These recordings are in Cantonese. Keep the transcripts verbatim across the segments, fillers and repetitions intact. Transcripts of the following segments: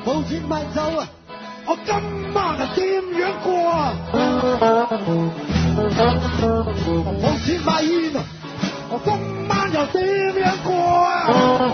冇錢買酒啊！我今晚係點樣過啊？冇錢買煙啊！我今晚又點樣過啊？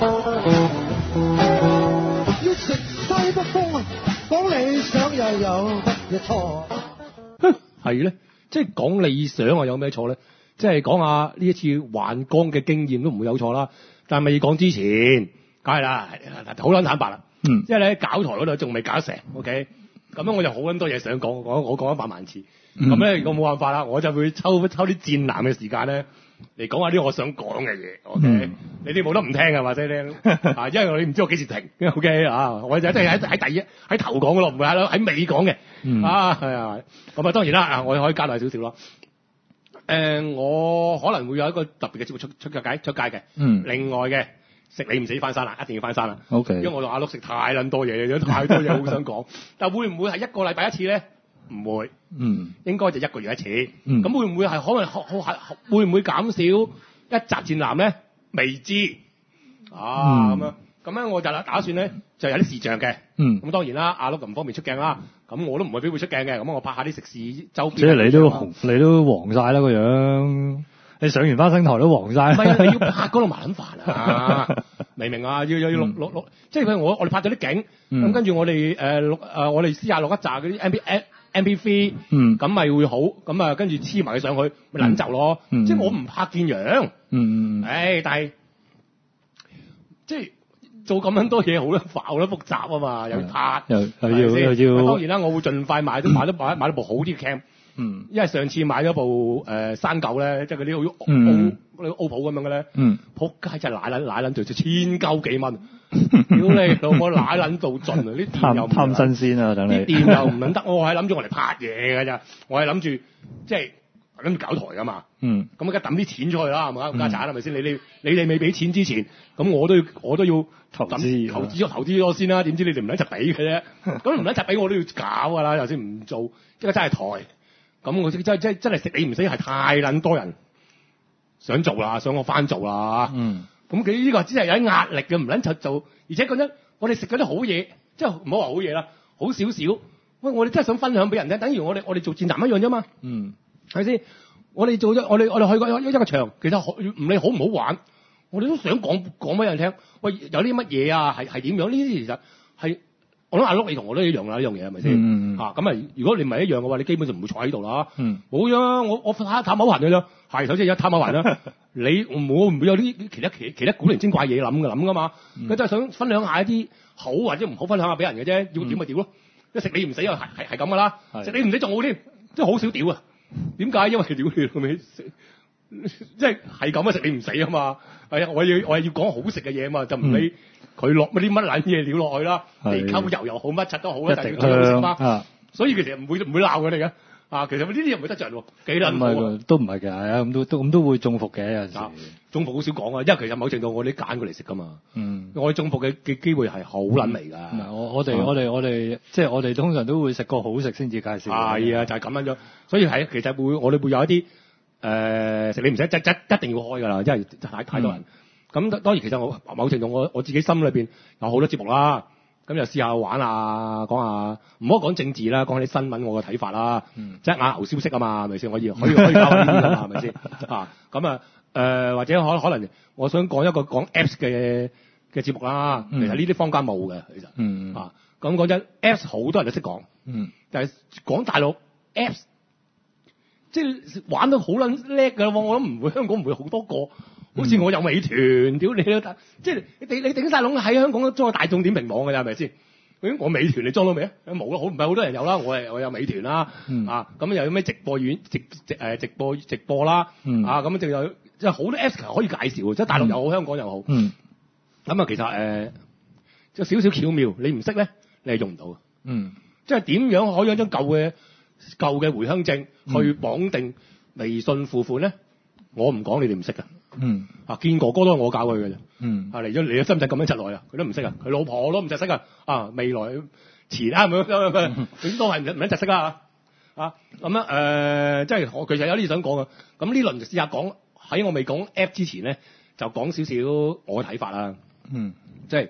要食西北風啊！講理想又有乜嘢錯？ 係咧，即係講理想啊，有咩錯咧？即係講下呢一次還光嘅經驗都唔會有錯啦。但係未講之前，梗係啦，好撚坦白啦。 嗯， 因為咧搞台嗰度仲未搞得成 ，OK。咁樣我就好撚多嘢想講，我我講一百萬次。咁咧、嗯，如果冇辦法啦，我就會抽抽啲戰男嘅時間咧嚟講下啲我想講嘅嘢。OK，、嗯、你哋冇得唔聽嘅，或者咧啊，因為你唔知我幾時停。OK 啊，我就一定喺喺第一喺頭講嘅咯，唔會喺喺尾講嘅。 嗯、 啊，係啊。咁啊，當然啦，我可以加大少少咯。誒、呃，我可能會有一個特別嘅節目出出嘅街出街嘅。 嗯。 另外嘅食你唔死翻山啦，一定要翻山啦。 O K。 因為我同阿碌食太撚多嘢，有太多嘢好想講。但會唔會係一個禮拜一次咧？唔會。嗯。應該就一個月一次。嗯。咁會唔會係可能好係會唔會減少一集戰男咧？未知。啊咁、嗯、樣。咁咧我就打算咧就有啲視像嘅。嗯。咁當然啦，阿碌唔方便出鏡啦。咁我都唔會俾佢出鏡嘅。咁我拍下啲食肆周邊。 即係你都紅，你都黃晒啦個樣。你上完花生台都黃晒。唔係啊， 你要拍嗰度麻撚煩啊！明唔明啊？要要要錄錄錄，即係譬如我我哋拍咗啲景，咁、嗯、跟住我哋誒錄誒我哋私下錄一紮嗰啲 M P M P three， 咁咪會好，咁啊跟住黐埋佢上去，咪撚就咯。嗯、即係我唔拍見樣。嗯嗯。誒、哎，但係即係做咁樣多嘢，好得煩，好得複雜啊嘛，又要拍，又又要又要。當然啦，我會盡快買都買得買買到部好啲嘅 cam。嗯，因為上次買咗部誒、呃、山狗咧，即係嗰啲好 O 嗰啲 O P O 咁樣嘅咧，嗯，仆街真係奶撚奶撚到，就千鳩幾蚊，屌你老母奶撚到盡啊！啲電又貪新鮮啊，等你啲電又唔撚得，我係諗住我嚟拍嘢㗎咋，我係諗住即係諗住搞台㗎嘛，嗯，咁而家抌啲錢出去啦，係咪啊？家產係咪先？你你你哋未俾錢之前，咁我都要我都要投資投資咗投資咗先啦，點知你哋唔撚就俾嘅啫？咁唔撚就俾我都要搞㗎啦，頭先唔做，即係真係台。咁我真真真真係食你唔死，係太撚多人想做啦，想我翻做啦。嗯。咁佢呢個只係有啲壓力嘅，唔撚就做。而且講真，我哋食嗰啲好嘢，即係唔好話好嘢啦，好少少。喂，我哋真係想分享俾人聽，等於我哋我哋做戰男一樣啫嘛。嗯。係咪先？我哋做咗，我哋我哋去過一一個場，其實唔理好唔好玩，我哋都想講講俾人聽。喂，有啲乜嘢啊？係係點樣？呢啲其實係。我諗阿碌你同我都一樣啦，呢樣嘢係咪先？嗯嗯嚇咁啊！如果你唔係一樣嘅話，你基本上唔會坐喺度啦。嗯。冇樣，我我探探口痕嘅啫。係，首先一探口痕啦。你我唔會有啲其他其其他古靈精怪嘢諗嘅諗噶嘛。佢都係想分享下一啲好或者唔好分享下俾人嘅啫。要屌咪屌咯。一食你唔死又係係係咁噶啦。食你唔死仲好添，即係好少屌啊。點解？因為屌你老味食，即係係咁啊！食你唔死啊嘛。係啊，我要我係要講好食嘅嘢啊嘛，就唔理。佢落乜啲乜撚嘢料落去啦，地溝油又好，乜柒都好啦，就係要食嘛。所以其實唔會唔會鬧佢哋嘅。啊，其實呢啲又唔會得罪喎，幾撚好啊？ 都唔係嘅，咁都都咁都會中伏嘅有陣時。 中伏好少講啊，因為其實某程度我哋揀佢嚟食噶嘛。嗯。我哋中伏嘅嘅機會係好撚嚟㗎。 唔係我我哋我哋我哋即係我哋通常都會食個好食先至介紹。 係啊，就係咁樣樣。所以係其實會我哋會有一啲誒食你唔使一一一定要開㗎啦，因為太太多人。咁當然其實我某程度我我自己心裏邊有好多節目啦，咁就試下玩啊，講下唔好講政治啦，講下啲新聞我嘅睇法啦，嗯、即係眼牛消息啊嘛，係咪先？可以可以可以搞下呢啲啊嘛，係咪先？啊，咁啊誒或者可可能我想講一個講 Apps 嘅嘅節目啦，嗯、其實呢啲坊間冇嘅，其實、嗯、啊咁講真 Apps 好多人都識講，嗯、但係講大陸 Apps 即係玩到好撚叻㗎喎，我諗唔會香港唔會好多個。好似我有美團，屌你都得，即係你你頂晒籠喺香港裝個大眾點評網㗎咋，係咪先？咁我美團你裝到未啊？冇啦，好唔係好多人有啦，我係我有美團啦，嗯、啊咁又有咩直播院直直誒直播直播啦，嗯、啊咁仲有即係好多 Apps 可以介紹，即係大陸又好，香港又好。咁啊、嗯，其實誒即係少少巧妙，你唔識咧，你係用唔到嘅。嗯，即係點樣可以有張舊嘅舊嘅回鄉證去綁定微信付款咧？我唔講，你哋唔識㗎。嗯，啊，見哥哥都係我教佢嘅啫。嗯，啊嚟咗嚟咗深圳咁樣出來啊，佢都唔識啊，佢老婆都唔識啊。啊，未來遲啦咁樣，點都係唔唔一識啊。啊，咁樣誒，即係我其實有啲想講嘅。咁呢輪就試下講喺我未講 app 之前咧，就講少少我嘅睇法啦。嗯，即係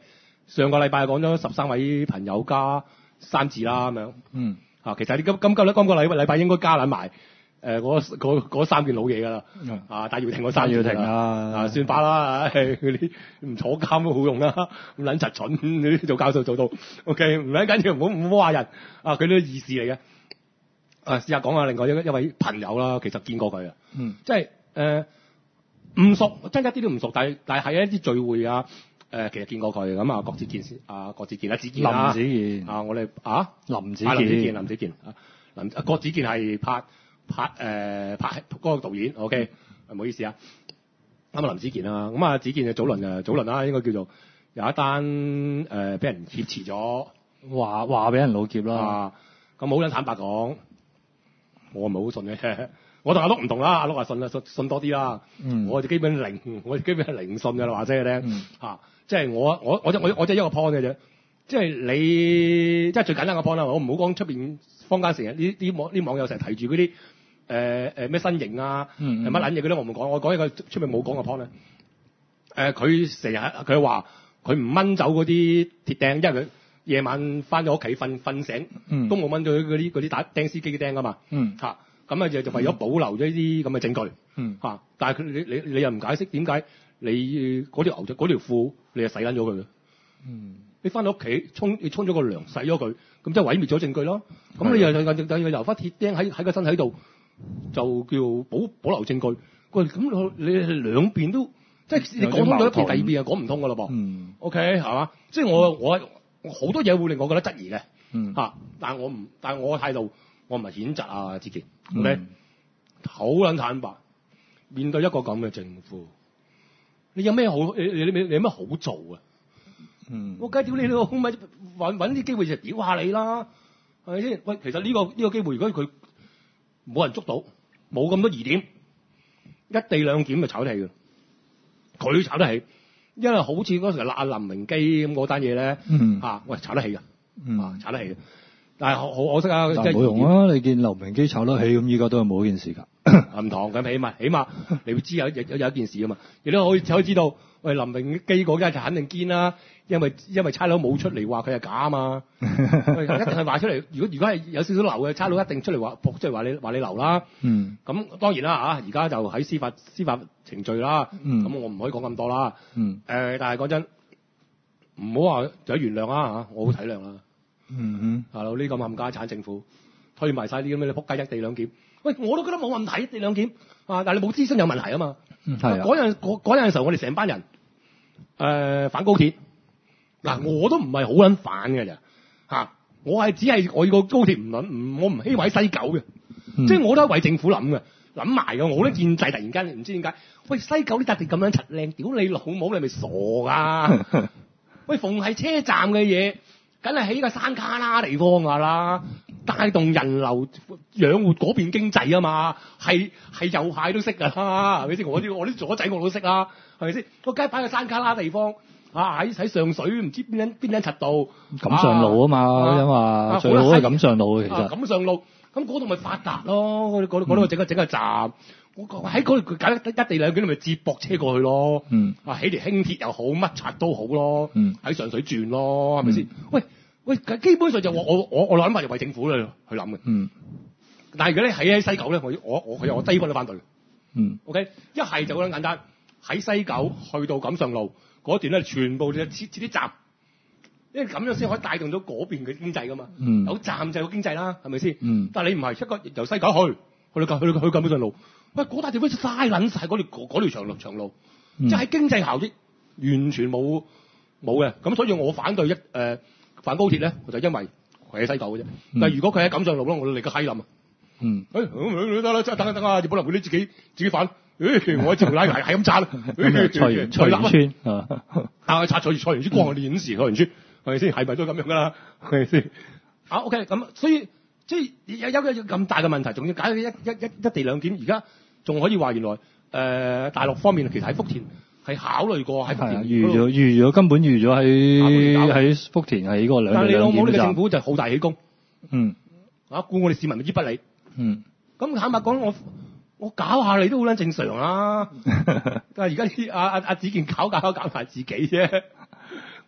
上個禮拜講咗十三位朋友加三字啦咁樣。 嗯。 啊，其實你今今今今個禮禮拜應該加撚埋誒嗰嗰嗰三件老嘢㗎啦。 嗯。 啊，戴耀廷嗰三件。 戴耀廷啊。 啊，算罷啦，嗰啲唔坐監都好用啦，咁撚柒蠢，嗰啲做教授做到 OK， 唔撚緊要，唔好唔好話人。啊，佢都係義士嚟嘅。啊，試下講下另外一一位朋友啦，其實見過佢啊。 嗯。 即係誒唔熟，真一啲都唔熟，但係但係喺一啲聚會啊。誒、呃，其實見過佢咁啊，郭子健先，啊，郭子健啊，子健啊， 林子健啊，我哋啊， 林子健， 啊、林子健，林子健啊，林郭子健係拍拍誒、呃、拍嗰個導演 ，OK，唔好意思啊，咁啊林子健啊，咁啊子健嘅早輪啊，早輪啦，應該叫做有一單誒俾、呃、人挾持咗， 話話俾人老劫啦， 咁好撚坦白講，我唔係好信嘅。我同阿碌唔同啦，阿碌話信啦，信信多啲啦。嗯，我就基本零，我基本係零信嘅啦，話聲你聽。嗯。啊，即係我我我我我就一個 point 嘅啫。即係你，即係最簡單嘅 point 啦。我唔好講出邊坊間成日呢啲網啲網友成日提住嗰啲誒誒咩新型啊，乜撚嘢嗰啲我唔講。我講一個出面冇講嘅 point 咧。誒、呃，佢成日佢話佢唔掹走嗰啲鐵釘，因為佢夜晚翻咗屋企瞓瞓醒，嗯、都冇掹到嗰啲嗰啲打釘司機嘅釘噶嘛。嗯。嚇、啊。咁啊就就為咗保留咗呢啲咁嘅證據，嗯嚇，但係佢你你你又唔解釋點解你嗰條牛仔嗰條褲你又洗撚咗佢嘅？嗯，你翻到屋企沖你沖咗個涼洗咗佢，咁即係毀滅咗證據咯。咁你又又又又留翻鐵釘喺喺個身體度，就叫保保留證據。喂，咁你兩邊都即係你講通咗一邊，第二邊又講唔通㗎咯噃。嗯 ，OK 係嘛？即係我我好多嘢會令我覺得質疑嘅。嗯嚇，但係我唔，但係我嘅態度。我唔係譴責啊，子健 ，OK，好撚坦白，面對一個咁嘅政府，你有咩好？你你你你有咩好做啊？嗯，我梗係屌你咯，咪揾揾啲機會就屌下你啦，係咪先？喂，其實呢、呢個呢、呢個機會，如果佢冇人捉到，冇咁多疑點，一地兩檢就炒得起嘅，佢炒得起，因為好似嗰時阿林榮基咁嗰單嘢咧，嗯啊，喂，炒得起嘅，嗯啊，炒得起嘅。但係好好可惜啊！ 但係冇用啊！你見劉明基炒得起，咁依家都係冇一件事㗎。 唔同咁，起碼起碼你會知有有有一件事啊嘛，亦都可以可以知道，喂林明基嗰間就肯定堅啦，因為因為差佬冇出嚟話佢係假啊嘛，一定係話出嚟。如果如果係有少少流嘅，差佬一定出嚟話即係話你話你流啦。嗯。咁當然啦嚇，而家就喺司法司法程序啦。嗯。咁我唔可以講咁多啦。嗯。誒、呃，但係講真，唔好話就原諒啦嚇，我好體諒啦。嗯哼，大佬呢個冚家產政府推埋晒啲咁嘅仆街一地兩檢，喂我都覺得冇問題一地兩檢啊，但係你冇諮詢有問題啊嘛。係嗰陣嗰嗰陣時候我哋成班人誒、呃、反高鐵，嗱、啊、我都唔係好撚反嘅咋嚇，我係只係我個高鐵唔撚唔我唔希望喺西九嘅，嗯、即係我都係為政府諗嘅，諗埋嘅，我都建制突然間唔知點解，喂西九呢笪地咁樣柒靚，屌你老母你咪傻㗎，喂逢係車站嘅嘢。梗係起個山卡拉地方㗎啦，帶動人流養活嗰邊經濟啊嘛，係係右派都識㗎啦，係咪先？我啲我啲左仔我都識啦，係咪先？我梗係擺個山卡拉地方啊，喺喺上水唔知邊間邊間柒度錦上路啊嘛，因為、啊、最好係錦上路其實。 錦、啊、上路咁嗰度咪發達咯，嗰度嗰度整個整個站，我喺嗰度搞一地兩檢，咪接駁車過去咯。嗯。啊，起條輕鐵又好，乜柒都好咯。嗯。喺上水轉咯，係咪先？喂喂，基本上就我我我我諗法就為政府去去諗嘅。嗯。但係如果你喺喺西九咧，我我我佢有我低分都反對。嗯。OK，一係就咁簡單，喺西九去到錦上路嗰段咧，全部就設設啲站。因為咁樣先可以帶動到嗰邊嘅經濟噶嘛，嗯、有站就有經濟啦，係咪先？嗯、但係你唔係一個由西九去去到去去去錦上路，喂嗰笪地方嘥撚晒嗰條嗰條長路長路，即係、嗯、經濟效益完全冇冇嘅。咁所以我反對一誒、呃、反高鐵咧，我就因為佢喺西九嘅啫。嗯、但係如果佢喺錦上路咧，我就嚟個閪冧啊！嗯，誒得啦，即係等下等下，葉寶林嗰啲自己自己反。誒，我喺條拉係係咁拆啦。菜園菜園村啊，啊拆菜菜園村，光練時菜園村。係咪先？係咪都咁樣噶啦？係咪先？啊 ，OK，咁所以即係有有有咁大嘅問題，仲要解決一一一一地兩檢，而家仲可以話原來誒、呃、大陸方面其實喺福田係考慮過喺福田預咗預咗根本預咗喺喺福田係嗰個兩地兩檢站。但係你老母呢個政府就好大喜功，嗯，啊，顧我哋市民於不理，嗯，咁坦白講，我我搞下你都好撚正常啊，但係而家啲阿阿阿子健搞搞搞搞埋自己啫。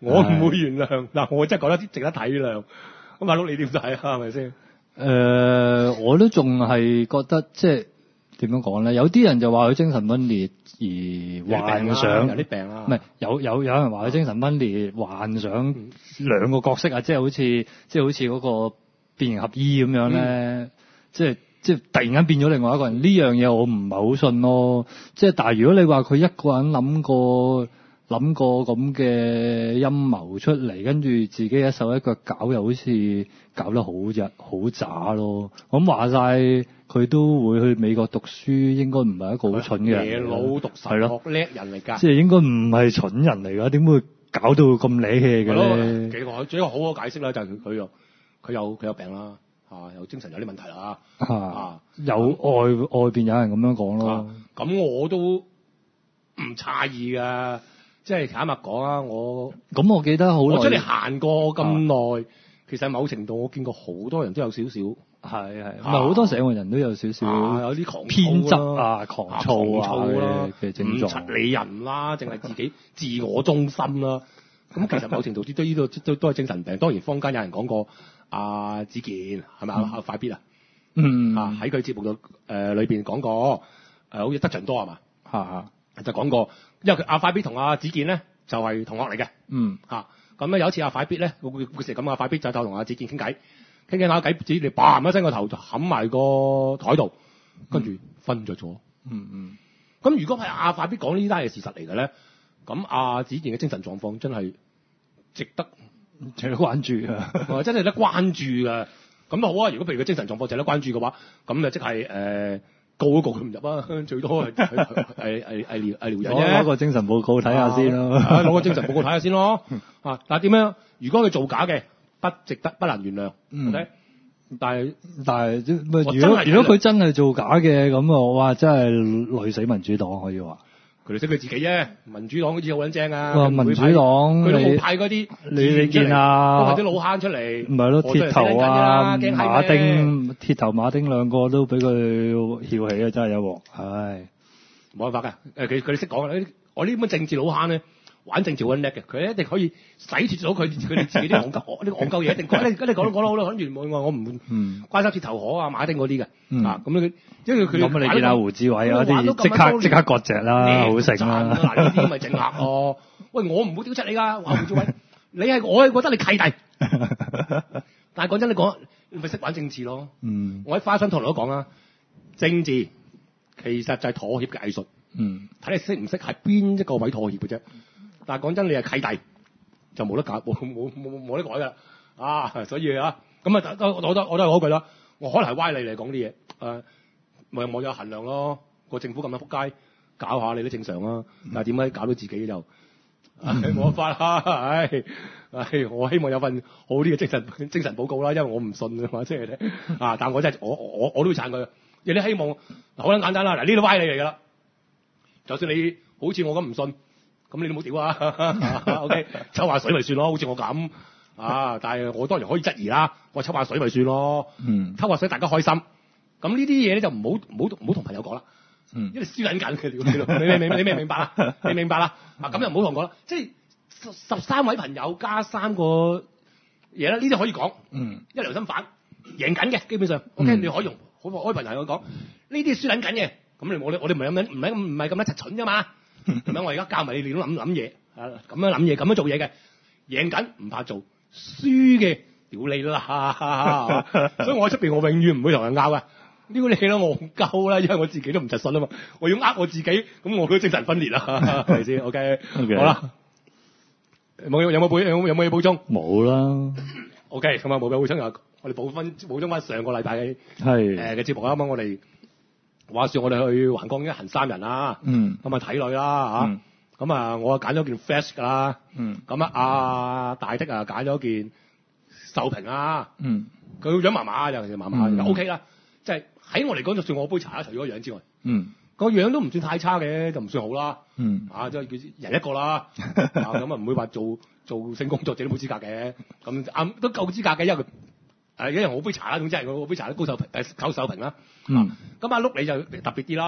我唔會原諒。嗱，我真係覺得值得體諒。咁阿碌你點睇啊？係咪先？誒、 呃，我都仲係覺得即係點樣講咧？有啲人就話佢精神分裂而幻想有啲病啦， 唔係有有有人話佢精神分裂幻想兩個角色啊，即係好似即係好似嗰個變形俠醫咁樣咧、嗯，即係即係突然間變咗另外一個人。呢樣嘢我唔係好信咯。即係但係如果你話佢一個人諗過。諗過咁嘅陰謀出嚟，跟住自己一手一腳搞，又好似搞得好日好渣咯。咁話晒佢都會去美國讀書，應該唔係一個好蠢嘅人。 野佬讀神學叻人嚟㗎， 即係應該唔係蠢人嚟㗎，點會搞到咁瀨氣嘅咧？ 幾個最一個好嘅解釋啦，就係佢佢又佢有佢有病啦，啊有精神有啲問題啦，啊，啊有外外邊有人咁樣講咯。 咁、啊、我都唔詫異㗎。即係坦白講啊，我咁我記得好耐， 我出嚟行過咁耐、啊，其實某程度我見過好多人都有少少，係係，唔係好多社會人都有少少、啊，有啲狂偏執啊、狂躁啊嘅症狀， 唔理人啦，淨係自己自我中心啦。咁其實某程度啲都呢度都都係精神病。當然坊間有人講過阿子健係咪啊？快必啊，嗯啊喺佢節目度誒裏邊講過誒，好似德長多係嘛嚇嚇就講過。因為佢阿快必同阿子健咧就係、是、同學嚟嘅，嗯嚇咁咧有一次阿快必咧，佢佢成咁阿快必就就同阿子健傾偈，傾傾下偈，子健嘭一聲個頭就冚埋個台度，跟住瞓着咗。嗯嗯。咁如果係阿快必講呢單係事實嚟嘅咧，咁阿子健嘅精神狀況真係值得值得關注嘅，真係得關注嘅。咁好啊！如果譬如佢精神狀況值得關注嘅話，咁就即係誒。呃告都告佢唔入啊！最多係係係係係撩係撩人啫。攞個精神報告睇下先咯。攞、啊、個精神報告睇下先咯。啊！但係點樣？如果佢造假嘅，不值得，不能原諒。嗯。Okay? 但係但係，如果如果佢真係造假嘅，咁啊，哇！真係累死民主黨可以話。佢哋識佢自己啫。民主黨好似好撚正啊。民主黨佢都冇派嗰啲你你見啊，都係啲老坑出嚟。唔係咯，鐵頭啊，馬丁、鐵頭馬丁兩個都俾佢翹起啊！真係有鑊，唉，冇辦法㗎。誒，佢佢哋識講啊！我呢啲咁嘅政治老坑咧，玩政治好叻嘅，佢一定可以洗脫到佢佢哋自己啲戇鳩啲戇鳩嘢，一定講你你講都講得好啦，跟住我我唔關心鐵頭河啊、馬丁嗰啲嘅啊，咁佢因為佢咁你見阿胡志偉啊啲即刻即刻割席啦，好食啦！嗱呢啲咪政客咯。喂，我唔會屌出你㗎，胡志偉，你係我係覺得你契弟，但係講真你講你咪識玩政治咯。嗯，我喺花生堂度都講啦，政治其實就係妥協嘅藝術。嗯，睇你識唔識係邊一個位妥協嘅啫。但係講真，你係契弟就冇得搞，冇冇冇冇得改㗎啦。啊，所以啊，咁啊，我我都我都係嗰句啦。我可能係歪理嚟講啲嘢，誒，咪冇有衡量咯。個政府咁樣撲街，搞下你都正常啊。但係點解搞到自己就冇辦法啦？唉唉，我希望有份好啲嘅精神精神報告啦，因為我唔信啊嘛，即係啊。但係我真係我我我都會撐佢。有啲希望好撚簡單啦。嗱，呢啲歪理嚟㗎啦。就算你好似我咁唔信，咁你都冇屌啊 ！OK， 抽下水咪算咯，好似我咁啊！但係我當然可以質疑啦，我抽下水咪算咯。嗯，抽下水大家開心。咁呢啲嘢咧就唔好唔好唔好同朋友講啦。嗯，因為輸緊緊嘅，你明明你明唔明白啦？你明白啦？啊，咁又唔好同講啦。即係十十三位朋友加三個嘢啦，呢啲可以講。嗯，一良心反贏緊嘅，基本上 OK，、嗯、你可以用好開朋友講，呢啲輸緊緊嘅。咁你我哋我哋唔係咁樣，唔係唔係咁樣柒蠢噶嘛？咁樣我而家教埋你哋都諗諗嘢，咁樣諗嘢，咁樣做嘢嘅，贏緊唔怕做，輸嘅屌你啦！所以我喺出邊我永遠唔會同人拗噶，屌你啦，我鳩啦，因為我自己都唔實信啊嘛，我要呃我自己，咁我都精神分裂啦，係咪先 ？OK， okay. 好啦，冇有冇補有冇有冇嘢補充？冇啦。OK，咁啊冇嘢補充又我哋補翻補充翻上個禮拜嘅係誒嘅節目啦，咁我哋。話說我哋去橫江一行三人啦，咁啊睇女啦嚇，咁啊我揀咗件 fresh 噶啦，咁啊阿大的啊揀咗件秀平啦，佢個樣麻麻就其實麻麻就 OK 啦，即係喺我嚟講就算我杯茶啦，除咗個樣之外，個樣都唔算太差嘅，就唔算好啦，啊即係叫人一個啦，咁啊唔會話做做性工作者都冇資格嘅，咁啱都夠資格嘅，因為佢。誒，因為我杯茶啦，總之係我杯茶都高手平誒，高手平啦。嗯。咁阿碌你就特別啲啦，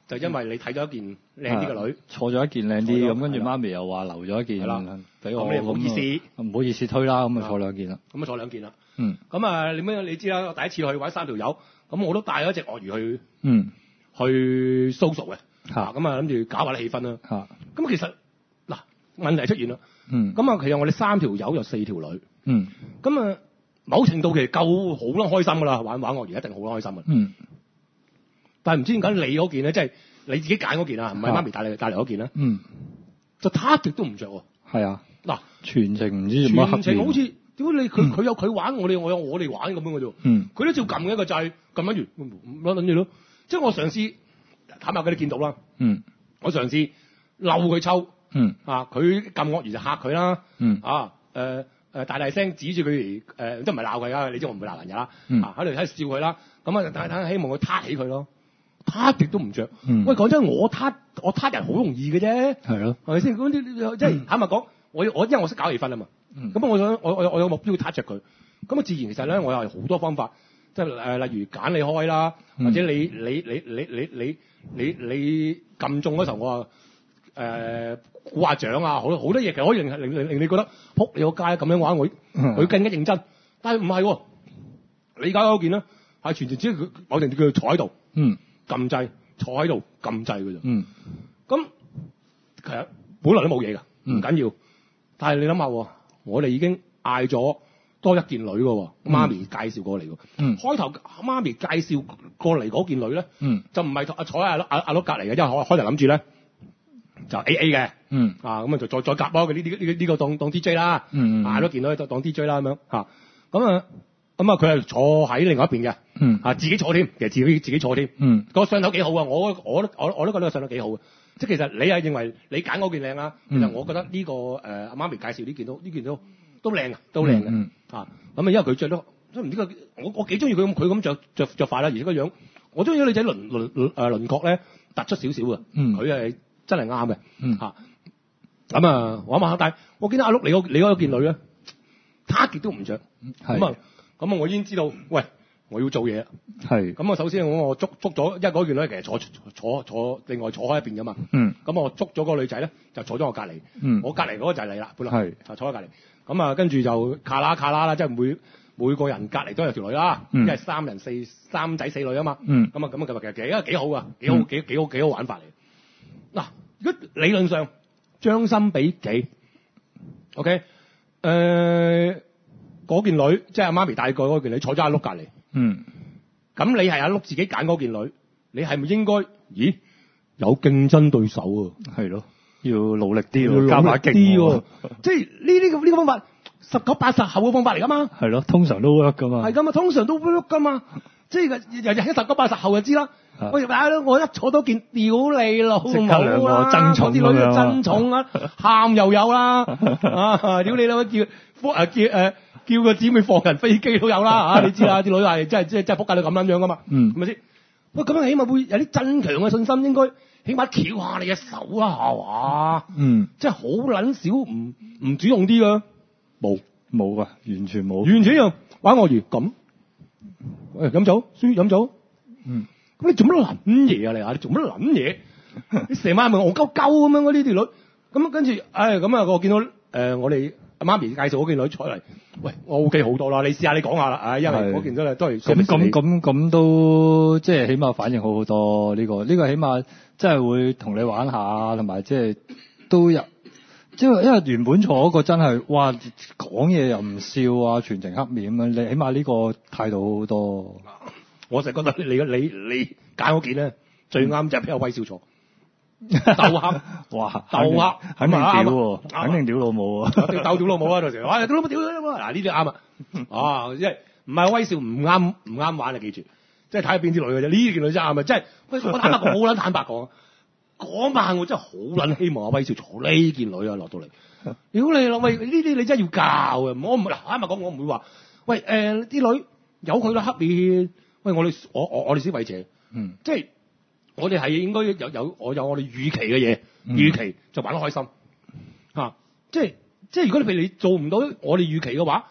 就因為你睇咗一件靚啲嘅女， 錯咗一件靚啲，咁跟住媽咪又話留咗一件，俾我， 咁你唔好意思， 唔好意思推啦，咁啊錯兩件啦， 咁啊錯兩件啦。 嗯， 咁啊，你咩？你知啦，我第一次去玩三條友，咁我都帶咗隻鱷魚去， 嗯， 去 social 嘅， 嚇， 咁啊諗住搞下啲氣氛啦， 嚇， 咁其實嗱問題出現啦， 嗯， 咁啊其實我哋三條友有四條女， 嗯， 咁啊某程度其實夠好啦，開心噶啦，玩玩鱷魚一定好啦，開心嘅， 嗯，但係唔知點解你嗰件咧，即係你自己揀嗰件啊，唔係媽咪帶你帶嚟嗰件咧， 嗯， 就撻極都唔着喎， 係啊， 嗱全程唔知做乜， 全程好似點解你佢佢有佢玩，我哋我有我哋玩咁樣嘅啫， 嗯，佢都照撳嘅一個掣，撳緊完咁等住咯，即係我嘗試坦白佢哋見到啦， 嗯， 我嘗試嬲佢抽， 嗯， 啊佢撳鱷魚就嚇佢啦， 嗯， 啊誒誒大大聲指住佢嚟誒，都唔係鬧佢啊，你知我唔會鬧人㗎啦， 嗯， 啊喺度喺度笑佢啦，咁啊等等希望佢撻起佢咯。撻極都唔着， 嗯， 喂講真，我撻我撻人好容易嘅啫， 係咯， 係咪先？咁啲即係坦白講，我我因為我識搞氣氛啊嘛，咁、嗯、我想我我我有目標撻着佢，咁啊自然其實咧我有好多方法，即係誒例如揀你開啦，嗯、或者你你你你你你你你撳中嗰時候我話誒估下獎啊，好多好多嘢其實可以令令令令你覺得撲你個街咁樣玩我佢更加認真，但係唔係喎，你而家嗰件咧係全全只佢我定叫佢坐喺度， 嗯。 撳掣坐喺度撳掣嘅啫， 嗯， 咁其實本來都冇嘢噶，唔緊要。但係你諗下，我哋已經嗌咗多一件女嘅，媽咪介紹過嚟嘅。嗯，開頭媽咪介紹過嚟嗰件女咧，嗯，就唔係坐坐喺阿阿阿碌隔離嘅，因為開開頭諗住咧就 A A 嘅，嗯，啊咁啊就再再夾咯，佢呢啲呢呢個當當 D J 啦，嗯，嗌多件女當當 D J 啦咁樣嚇，咁啊。咁啊，佢係坐喺另外一邊嘅，嗯，啊自己坐添，其實自己自己坐添，嗯，個上頭幾好啊，我我都我我都覺得個上頭幾好啊，即係其實你係認為你揀嗰件靚啦，其實我覺得呢個誒阿媽咪介紹呢件都呢件都都靚啊，都靚嘅，嗯，啊咁啊，因為佢着得都唔知個我我幾中意佢咁佢咁着着着法啦，而且個樣我中意啲女仔輪輪誒輪廓咧突出少少嘅，嗯，佢係真係啱嘅，嗯嚇，咁啊我諗下，但係我見到阿碌你嗰你嗰件女咧，撻極都唔着，咁啊。咁啊，我已經知道，喂，我要做嘢啦。係。咁啊，首先我我捉捉咗，因為嗰件女其實坐坐坐另外坐開一邊噶嘛。嗯。咁我捉咗個女仔咧，就坐咗我隔離。嗯。我隔離嗰個就係你啦，本來。係。就坐喺隔離。咁啊，跟住就卡啦卡啦啦，即係每每個人隔離都有條女啦。嗯。即係三人四三仔四女啊嘛。嗯。咁啊，咁啊，其實其實幾好啊，幾好幾幾好幾好玩法嚟。嗱，如果理論上將心比己 ，OK，誒。嗰件女即係阿媽咪帶過嗰件女坐咗阿碌隔離，嗯，咁你係阿碌自己揀嗰件女，你係咪應該？咦，有競爭對手啊？係咯，要努力啲，要加把勁喎。即係呢呢個呢個方法，十九八十後嘅方法嚟噶嘛？係咯，通常都 work 噶嘛。係咁啊，通常都 work 噶嘛。即係日日喺十九八十後就知啦。我我一坐到件屌你老母啦，即刻兩個爭寵咁樣，啲女要爭寵啊，喊又有啦，啊屌你老母叫叫誒。叫個姊妹放人飛機都有啦嚇，你知啦，啲女係真係真係真係仆街到咁樣樣噶嘛，係咪先？喂，咁樣起碼會有啲增強嘅信心，應該起碼翹下你嘅手啊，係嘛？嗯，即係好撚少，唔唔主動啲噶，冇冇啊，完全冇，完全一樣玩鱷魚咁。喂，飲酒輸飲酒，嗯，咁你做乜撚嘢啊你啊？你做乜撚嘢？你成晚係咪戇鳩鳩咁樣嗰呢條女？咁跟住，唉，咁啊，我見到誒我哋。阿媽咪介紹嗰件女坐嚟，喂，我 OK 好多啦，你試下你講下啦，唉，因為嗰件都係都係咁咁咁咁都即係起碼反應好好多，呢個呢個起碼即係會同你玩下，同埋即係都有，即係因為原本坐嗰個真係哇講嘢又唔笑啊，全程黑面咁樣，你起碼呢個態度好好多。我就覺得你你你揀嗰件咧最啱就係俾阿威少坐。鬥黑，哇！鬥黑，肯定屌喎，肯定屌老母啊！鬥屌老母啊！到時，哇！屌老母，屌老母！嗱，呢啲啱啊！啊，即係唔係威少唔啱，唔啱玩啊！記住，即係睇下邊啲女嘅啫。呢件女真係咪？即係喂，我坦白講，好撚坦白講，嗰晚我真係好撚希望阿威少坐呢件女啊落到嚟。如果你喂呢啲你真係要教嘅，我唔嗱坦白講，我唔會話喂誒啲女有佢啦黑面，喂我哋我我我哋消費者，嗯，即係。我哋係應該有有我有我哋預期嘅嘢，嗯、預期就玩得開心嚇、啊。即係即係如果你譬如你做唔到我哋預期嘅話，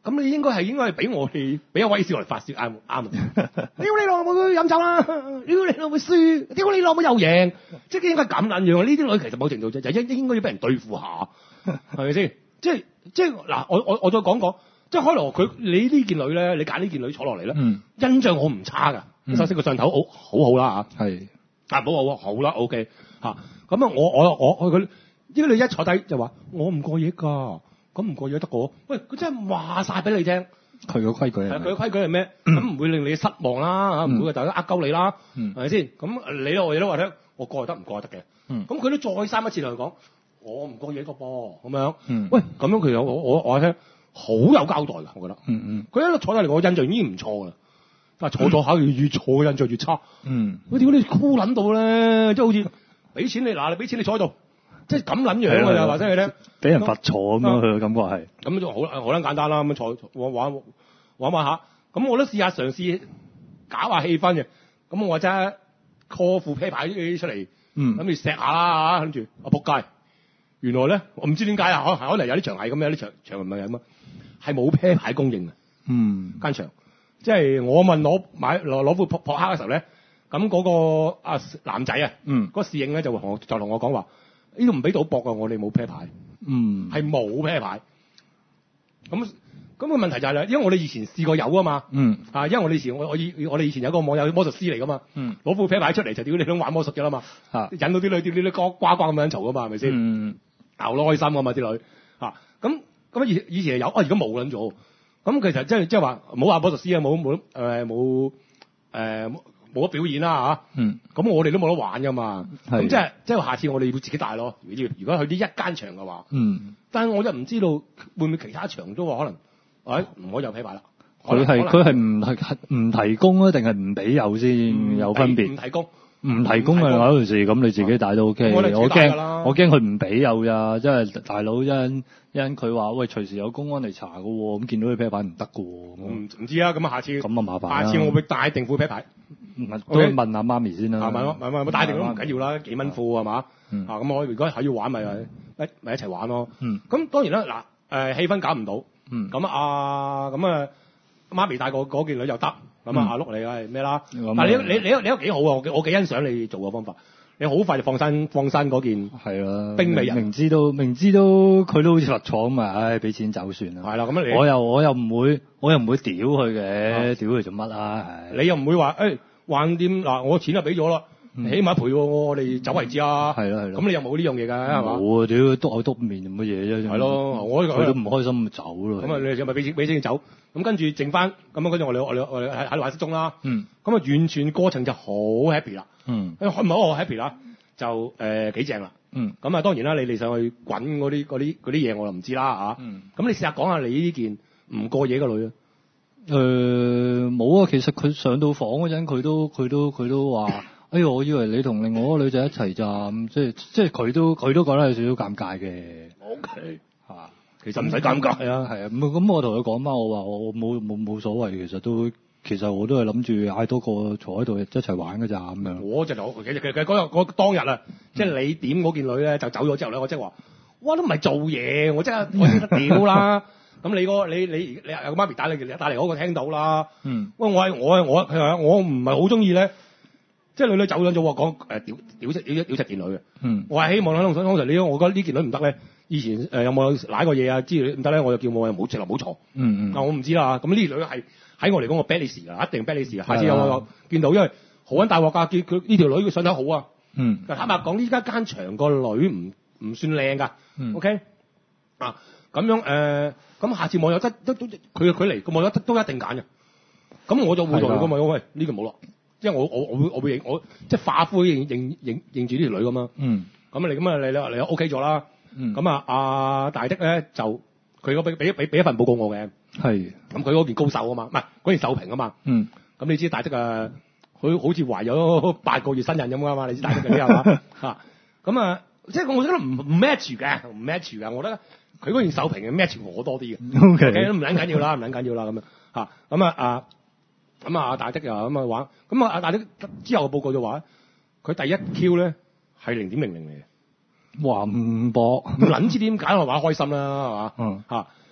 咁你應該係應該係俾我哋俾阿威少嚟發泄啱啱。屌你老母飲酒啦！屌你老母輸！屌你老母又贏！即係應該咁撚樣。呢啲女其實某程度就應應該要俾人對付下，係咪先？即係即係嗱，我我我再講講，即係開羅佢你呢件女咧，你揀呢件女坐落嚟咧，嗯、印象我唔差噶。嗯、首先個上頭好好好啦嚇，係啊好好好啦 OK 嚇。咁啊我我我佢呢個女一坐低就話我唔過夜㗎。咁唔過嘢得個，喂佢真係話晒俾你聽， 佢嘅規矩係佢嘅規矩係咩？咁唔、嗯、會令你失望啦嚇，唔、嗯、會大家呃鳩你啦，係咪先？咁你我亦都話聽，我過得唔過得嘅？咁佢、嗯、都再三一次同佢講，我唔過嘢個噃，咁樣。嗯、喂，咁樣其實我我我聽好有交代㗎，我覺得。佢、嗯嗯、一路坐低嚟，我印象已經唔錯㗎啦。但係坐坐下越越坐嘅印象越差。嗯，我屌你酷撚到咧，即係好似俾錢你嗱，你俾錢你坐喺度。即係咁撚樣㗎咋，話聲你聽，俾人罰坐咁樣，佢嘅感覺係。咁就好好撚簡單啦，咁樣坐玩玩玩玩下。咁我都試下嘗試搞下氣氛嘅。咁我真係 call 副啤牌出嚟，諗住錫下啦嚇，跟住我仆街。原來咧，我唔知點解啊，可可能有啲場係咁，有啲場場唔係咁啊，係冇啤牌供應嘅。嗯，間場即係我問攞買攞攞副撲撲克嘅時候咧，咁嗰個啊男仔啊，嗯，嗰個侍應咧就同我就同我講話。呢度唔俾賭博啊！我哋冇啤牌，嗯，係冇啤牌。咁咁個問題就係咧，因為我哋以前試過有啊嘛，嗯，啊，因為我哋以前我我以我哋以前有個網友魔術師嚟噶嘛，嗯，攞副啤牌出嚟就屌你想玩魔術嘅啦嘛，啊，引到啲女屌你啲呱呱呱咁樣嘈噶嘛，係咪先？嗯，鬧得開心噶嘛啲女，啊，咁咁以以前係有，啊而家冇撚咗。咁其實即係即係話冇話魔術師啊，冇冇誒冇誒。冇得表演啦嚇，嗯，咁我哋都冇得玩噶嘛，咁即係即係下次我哋要自己帶咯。如果如果去啲一間場嘅話，嗯，但係我就唔知道會唔會其他場都話可能，誒唔可以有啤牌啦。佢係佢係唔係唔提供啊，定係唔俾有先有分別？唔提供，唔提供係另外一回事。咁你自己帶都 OK。我驚我驚佢唔俾有呀，即係大佬因因佢話喂隨時有公安嚟查嘅喎，咁見到啲啤牌唔得嘅喎。唔唔知啊，咁啊下次咁啊麻煩。下次我會帶定副啤牌。唔係都問下媽咪先啦。問問問，我帶定都唔緊要啦，幾蚊副係嘛？啊咁我如果係要玩咪一咪一齊玩咯。咁當然啦，嗱誒氣氛搞唔到。咁啊咁啊媽咪帶個嗰件女又得。咁啊阿碌你係咩啦？但係你你你你都幾好啊！我我幾欣賞你做嘅方法。你好快就放生放生嗰件係啦，冰美人明知都明知都佢都好似罰坐咁啊！唉，俾錢走算啦。係啦，咁你我又我又唔會我又唔會屌佢嘅，屌佢做乜啊？你又唔會話誒？橫掂嗱，我錢就俾咗啦，起碼賠我我哋走為止啊！係啦係啦，咁你又冇呢樣嘢㗎係嘛？冇啊！屌篤口篤面做乜嘢啫？係咯，我佢都唔開心咪走咯。咁啊，你又咪俾錢俾錢走？咁跟住剩翻咁樣，跟住我哋我哋我哋喺喺度玩失蹤啦。嗯。咁啊，完全過程就好 happy 啦。嗯。唔係好 happy 啦，就誒幾正啦。嗯。咁啊，當然啦，你哋上去滾嗰啲嗰啲嗰啲嘢，我就唔知啦嚇。嗯。咁你試下講下你呢件唔過夜嘅女啊？誒冇啊，其實佢上到房嗰陣，佢都佢都佢都話，哎呀，我以為你同另外嗰個女仔一齊咋，咁即係即係佢都佢都覺得有少少尷尬嘅。O K，係嘛？其實唔使尷尬啊，係啊，咁咁我同佢講翻，我話我冇冇冇所謂，其實都其實我都係諗住嗌多個坐喺度一齊玩㗎咋咁樣。我就就其實其實嗰日嗰當日啊，即係你點嗰件女咧就走咗之後咧，我即係話，哇都唔係做嘢，我即係我即係屌啦。咁你個你你你有個媽咪打你打嚟嗰個聽到啦。嗯。喂，我係我係我佢話我唔係好中意咧，即係女女走咗咗講誒屌屌柒屌屌柒件女嘅。嗯。我係希望咧，通常通常你我覺得呢件女唔得咧，以前誒、呃、有冇舐過嘢啊之類唔得咧，我就叫我又唔好直頭唔好坐。嗯嗯。但我唔知啦。咁呢條女係喺我嚟講個 bad list 啊，一定 bad list 啊。下次有我見到，因為好撚大鑊㗎，見佢呢條女佢上得好啊。嗯。但坦白講，呢家間場個女唔唔算靚㗎。嗯。OK。啊。咁樣誒，咁、呃、下次網友得都都佢佢嚟個網友得都一定揀嘅。咁我就會同個網友喂呢個冇咯，因為我我我會我會認我即係化灰認認認認住呢條女咁嘛。嗯。咁啊你咁啊你你你 O K 咗啦。嗯。咁啊阿大的咧就佢個俾俾俾俾一份報告我嘅。係。咁佢嗰件高手啊嘛，唔係嗰件秀平啊嘛。嗯。咁你知大的啊，佢好似懷咗八個月身孕咁㗎嘛，你知大的嗰啲係嘛？嚇。咁啊，即係我覺得唔唔 match 嘅，唔 match 嘅，我覺得。佢嗰件手平嘅 match 我多啲嘅 ，OK，都唔撚緊要啦，唔撚緊要啦咁樣嚇，咁啊啊，咁啊阿大的又咁啊玩，咁啊阿大的之後嘅報告就話，佢第一 Q 咧係零點零零嚟嘅，哇唔搏，唔撚知點解我玩開心啦係嘛，嗯嚇，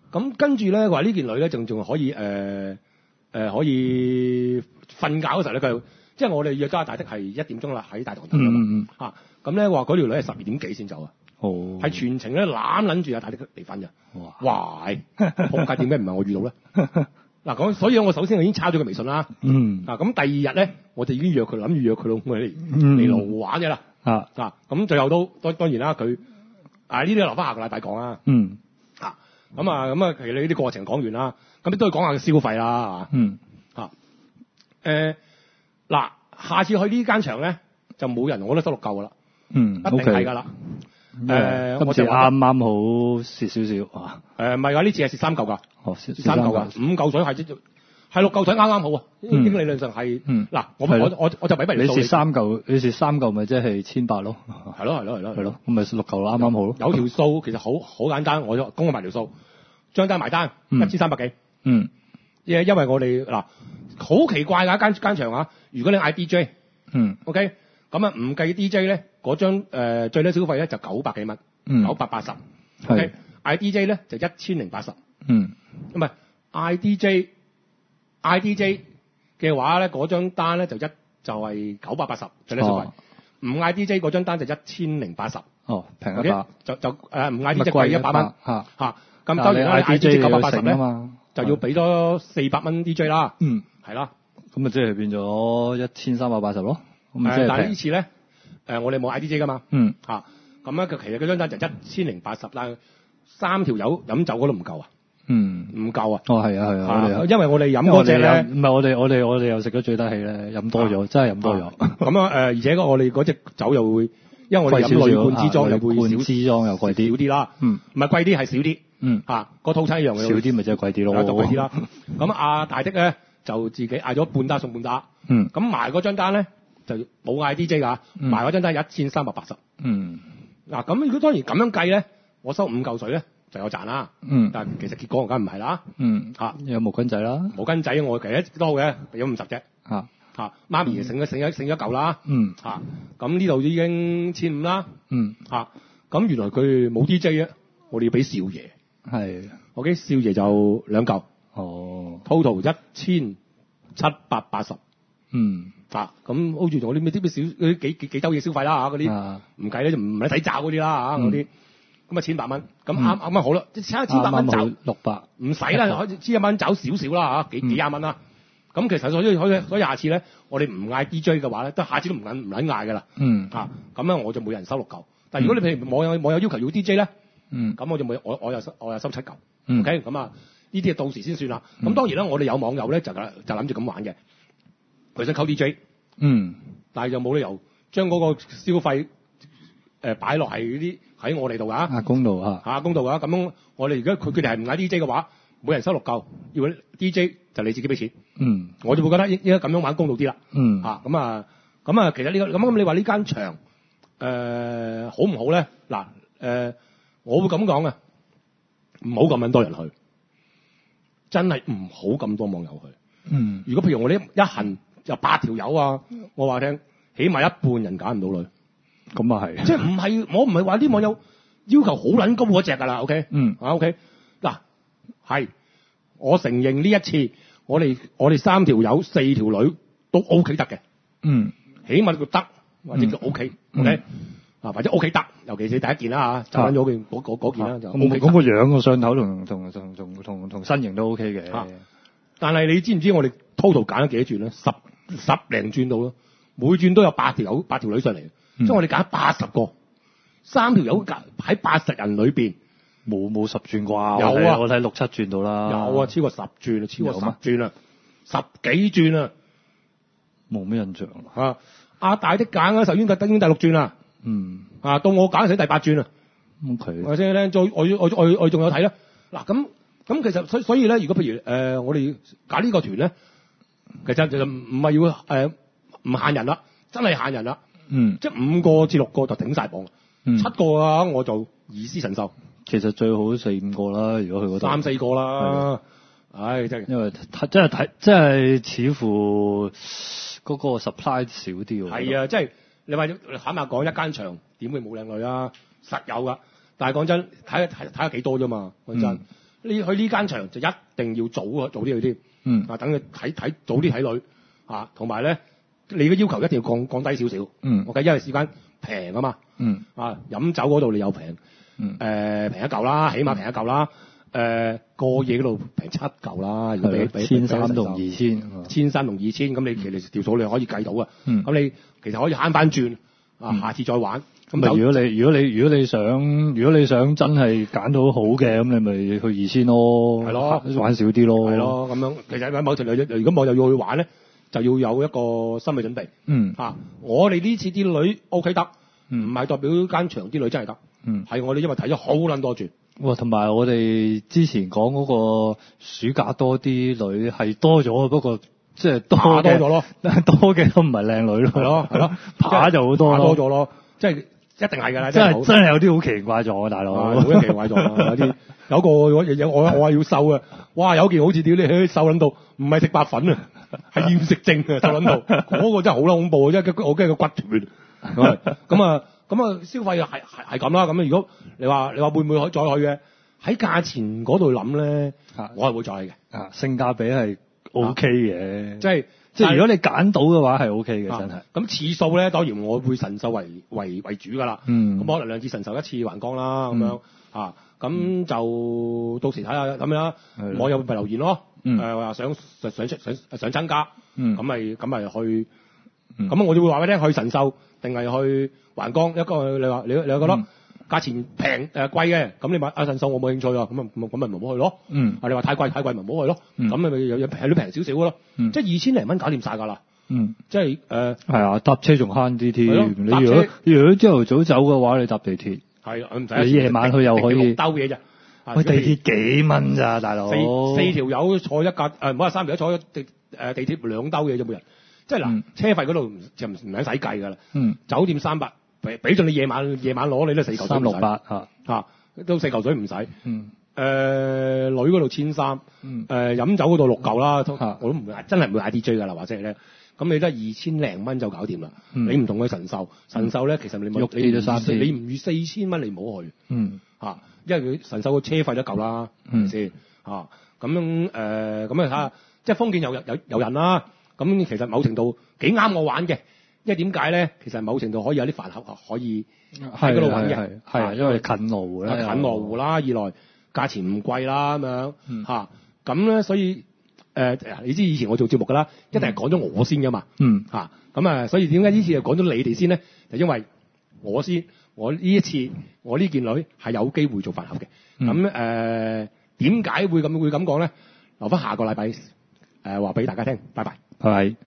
咁跟住咧話呢件女咧仲仲可以誒誒、呃呃、可以瞓覺嗰時候咧佢即係我哋約咗阿大的係一點鐘啦喺大堂等㗎嘛。 嗯嗯嚇咁咧話嗰條女係十二點幾先走啊。 哦， 係全程咧攬撚住阿大的離婚嘅。哇！哇！仆街點解唔係我遇到咧？嗱講，所以我首先我已經抄咗佢微信啦。 嗯。 啊咁第二日咧，我就已經約佢，諗住約佢老公嚟嚟路玩嘅啦。 啊啊咁最後都當當然啦，佢啊呢啲留翻下個禮拜講啦。 嗯。 啊咁啊咁啊，其實你呢啲過程講完啦，咁都要講下個消費啦，係嘛？ 嗯。 啊誒嗱，下次去呢間場咧就冇人，我都收六嚿噶啦。 嗯， 一定係㗎啦。誒， 今次啱啱好蝕少少啊。 誒唔係㗎，呢次係蝕三嚿㗎。 哦，蝕三嚿㗎，五嚿水係即係六嚿水啱啱好啊。應理論上係。 嗯。 嗱，我我我我就俾埋你蝕三嚿，你蝕三嚿咪即係千八咯。 係咯係咯係咯。 係咯，咁咪六嚿啱啱好咯。 有條數其實好好簡單，我供我埋條數，張單埋單一千三百幾。 嗯。 因因為我哋嗱好奇怪㗎間間場啊，如果你嗌 D J， 嗯 ，OK， 咁啊唔計 D J 咧，嗰張誒最低消費咧就九百幾蚊，九百八十，OK，嗌 D J 咧就一千零八十， 嗯， 唔係嗌 D J，嗌 D J 嘅話咧，嗰張單咧就一就係九百八十最低消費，唔嗌 D J 嗰張單就一千零八十，哦， 平一百， 就就誒唔嗌 D J 貴一百蚊，嚇嚇，咁當然啦， 嗌 D J 九百八十啊嘛。 就要俾多四百蚊 D J 啦， 嗯， 係啦， 咁啊即係變咗一千三百八十咯，咁誒，但係呢次咧，誒我哋冇嗌 D J 噶嘛， 嗯， 嚇，咁咧佢其實嗰張單就一千零八十，但係三條友飲酒嗰都唔夠啊，嗯，唔夠啊， 哦係啊係啊， 因為我哋飲嗰隻咧， 唔係我哋我哋我哋又食咗最得氣咧，飲多咗，真係飲多咗， 咁啊誒，而且我哋嗰隻酒又會，因為我哋飲鋁罐支裝又會少， 支裝又貴啲， 少啲啦，嗯，唔係貴啲係少啲。嗯，嚇、啊，個套餐一樣嘅， 少啲咪即係貴啲咯， 就貴啲啦。咁阿大的咧就自己嗌咗半打送半打，嗯，咁埋嗰張單咧就冇嗌 D J 㗎，埋嗰張單一千三百八十，嗯，嗱咁、啊、如果當然咁樣計咧，我收五嚿水咧就有賺啦，嗯，但係其實結果我梗唔係啦，嗯，嚇、啊、 有毛巾仔啦， 毛巾仔我其實一直都好嘅，俾咗五十隻，嚇嚇媽咪醒咗醒咗醒咗嚿啦，嗯，嚇咁呢度已經千五啦，嗯，嚇咁原來佢冇 D J 啊，我哋要俾少爺。係 ，OK， 少爺就兩嚿，哦 ，total 一千七百八十，嗯，啊，咁好似仲有啲咩啲咩少嗰啲幾幾幾兜嘢消費啦嚇，嗰啲唔計咧就唔使洗澡嗰啲啦嚇，嗰啲咁啊千百蚊，咁啱啱啱好啦，即係差千百蚊走六百，唔使啦，可以千一蚊走少少啦嚇，幾幾廿蚊啦，咁其實所以所以所以下次咧，我哋唔嗌 D J 嘅話咧，都下次都唔撚唔撚嗌噶啦，嗯，啊，咁咧我就每人收六嚿，但係如果你譬如網友網友要求要 D J 咧。嗯，咁我就冇，我我又收，我又收七嚿。嗯，OK，咁啊，呢啲啊到時先算啦。咁、嗯、當然啦，我哋有網友咧就就諗住咁玩嘅，佢想溝 D J。嗯，但係就冇理由將嗰個消費誒擺落係嗰啲喺我哋度㗎。阿公度啊，嚇公度㗎。咁我哋而家佢佢哋係唔嗌 D J 嘅話，每人收六嚿，要 D J 就你自己俾錢。嗯，我就會覺得應應該咁樣玩公道啲啦。嗯，嚇咁啊，咁啊，其實呢、呢個咁咁你話呢間場誒、呃、好唔好咧？嗱誒。呃我會咁講嘅，唔好咁撚多人去，真係唔好咁多網友去。嗯，如果譬如我哋一行就八條友啊，我話聽，起碼一半人揀唔到女。咁啊係，即係唔係我唔係話啲網友要求好撚高嗰隻㗎啦。OK，嗯啊 OK，嗱係，我承認呢一次我哋我哋三條友四條女都 OK 得嘅。嗯，起碼佢得或者叫 OK，OK。嗯 OK? 嗯啊，或者 O K 得，尤其是第一件啦嚇，就揾咗件嗰嗰嗰件啦，就 O K。咁個樣個上頭同同同同同同身形都 O K 嘅。但係你知唔知我哋 total 揀咗幾多轉咧？十十零轉到咯，每轉都有八條友八條女上嚟，即係我哋揀八十個，三條友喺八十人裏邊，冇冇十轉啩？有啊，我睇六七轉到啦。有啊，超過十轉啊，超過十轉啊，十幾轉啊，冇咩印象啊。阿大的揀嗰時候已經等於第六轉啦。嗯，啊，到我揀成第八轉啊，OK，或者咧，再我我我我仲有睇啦。嗱，咁咁其實所所以咧，如果譬如誒、呃、我哋揀呢個團咧，其實就唔唔係要誒唔、呃、限人啦，真係限人啦。嗯，即係五個至六個就頂晒磅，嗯、七個啊我就二思神秀。其實最好四五個啦，如果去嗰度三四個啦。唉，真係因為睇真係睇真係似乎嗰個 supply 少啲喎。係啊，即係。你話坦白講，一間場點會冇靚女啊？實有噶，但係講真，睇睇睇下幾多啫嘛。講真， 呢去呢間場就一定要早啊，早啲去添。嗯。啊，等佢睇睇早啲睇女啊，同埋咧你嘅要求一定要降降低少少。嗯。我計因為時間平啊嘛。嗯。啊，飲酒嗰度你又平。嗯。誒、呃，平一嚿啦，起碼平一嚿啦。誒、呃，過夜嗰度平七嚿啦。如果俾俾千三同二千。 千三同二千，咁你其實條數你可以計到啊。嗯。咁你其實可以慳翻轉啊，下次再玩。咁、 嗯、如果你如果你如果你想如果你想真係揀到好嘅，咁你咪去二千咯，係咯，玩少啲咯， 係咯，咁樣其實喺某程度，如果我又要去玩咧，就要有一個心理準備。嗯，嚇、啊，我哋呢次啲女 O K 得，唔、嗯、係代表間場啲女真係得，嗯，係我哋因為睇咗好撚多轉。 哇，同埋我哋之前講嗰個暑假多啲女係多咗，不過即係多嘅多咗咯， 多嘅都唔係靚女咯，係咯，係咯，扒就好多多咗咯，即係。一定係㗎啦， 真係真係有啲好奇怪狀啊，大佬， 好奇怪狀啊！有啲有個我有我我話要瘦啊，哇！有件好似屌你瘦撚到，唔係食白粉啊，係厭食症啊，瘦撚到，嗰個真係好撚恐怖啊！因為我驚個骨斷。咁啊咁啊，消費係係係咁啦。咁如果你話你話會唔會可以再去嘅？喺價錢嗰度諗咧，我係會再去嘅。 啊，性價比係 O K 嘅， 即係。 即係如果你揀到嘅話係 O K 嘅，真係。咁、 啊、次數咧，當然我會神獸為為為主㗎啦。嗯。咁可能兩次神獸，一次環江啦，咁、嗯、樣啊。咁就到時睇下咁樣啦。我有咪留言咯。嗯。誒、呃、話想想想想想增加。嗯。咁咪咁咪去。嗯。咁我就會話俾你聽，去神獸定係去環江一個？你話你你覺得價錢平誒貴嘅，咁你買阿神獸我冇興趣啊，咁啊咁咪唔好去咯。嗯。啊你話太貴太貴咪唔好去咯。咁咪咪有有平都平少少咯。嗯。即係二千零蚊搞掂晒㗎啦。嗯。即係誒。係啊，搭車仲慳啲添。你如果如果朝頭早走嘅話，你搭地鐵。係啊，唔使。你夜晚去又可以。兜嘢咋？喂，地鐵幾蚊咋，大佬？四四條友坐一架誒，唔好話三條友坐地誒地鐵兩兜嘢啫，每人。即係嗱、嗯，車費嗰度就唔唔使使計㗎啦。嗯。酒店三百。俾俾咗你夜晚夜晚攞你都四嚿水三六八嚇嚇都四嚿水唔使。嗯。誒、呃、女嗰度千三。嗯。誒、呃、飲酒嗰度六嚿啦，啊、我都唔會真係唔會嗌 D J 㗎啦，話即係咧。咁你都係二千零蚊就搞掂啦。嗯。你唔同佢神獸，神獸咧其實你冇你都三千，你唔預四千蚊你唔好去。嗯。嚇、啊，因為佢神獸個車費都夠啦，係咪先？嚇，咁樣誒咁啊睇下，即係封建有有有人啦。咁其實某程度幾啱我玩嘅。因為點解咧？其實某程度可以有啲飯盒可以喺嗰度揾嘅，係啊，因為近羅湖啦，近羅湖啦，二來價錢唔貴啦咁樣嚇，咁咧所以誒、呃，你知以前我做節目㗎啦，一定係講咗我先㗎嘛，嗯嚇，咁啊，所以點解呢次又講咗你哋先咧？就因為我先，我呢一次我呢件女係有機會做飯盒嘅，咁誒點解會咁會咁講咧？留翻下個禮拜誒話俾大家聽，拜拜，拜拜。